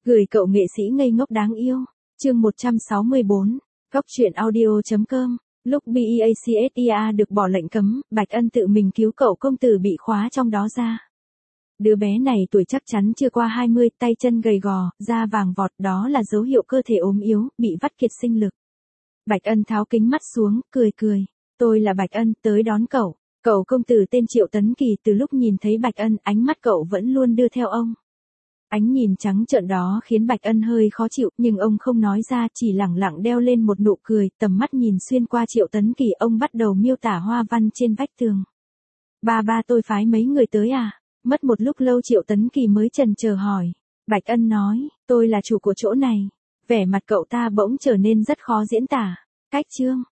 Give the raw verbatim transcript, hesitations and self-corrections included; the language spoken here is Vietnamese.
Gửi cậu nghệ sĩ ngây ngốc đáng yêu. Chương một trăm sáu mươi bốn. Góc truyện audio chấm com. Lúc Beacsea được bỏ lệnh cấm, Bạch Ân tự mình cứu cậu công tử bị khóa trong đó ra. Đứa bé này tuổi chắc chắn chưa qua hai mươi, tay chân gầy gò, da vàng vọt, đó là dấu hiệu cơ thể ốm yếu, bị vắt kiệt sinh lực. Bạch Ân tháo kính mắt xuống, cười cười. Tôi là Bạch Ân, tới đón cậu. Cậu công tử tên Triệu Tấn Kỳ, từ lúc nhìn thấy Bạch Ân, ánh mắt cậu vẫn luôn đưa theo ông. Ánh nhìn trắng trợn đó khiến Bạch Ân hơi khó chịu, nhưng ông không nói ra, chỉ lẳng lặng đeo lên một nụ cười, tầm mắt nhìn xuyên qua Triệu Tấn Kỳ, ông bắt đầu miêu tả hoa văn trên vách tường. Ba ba tôi phái mấy người tới à? Mất một lúc lâu Triệu Tấn Kỳ mới chần chờ hỏi. Bạch Ân nói, tôi là chủ của chỗ này. Vẻ mặt cậu ta bỗng trở nên rất khó diễn tả. Cách chương,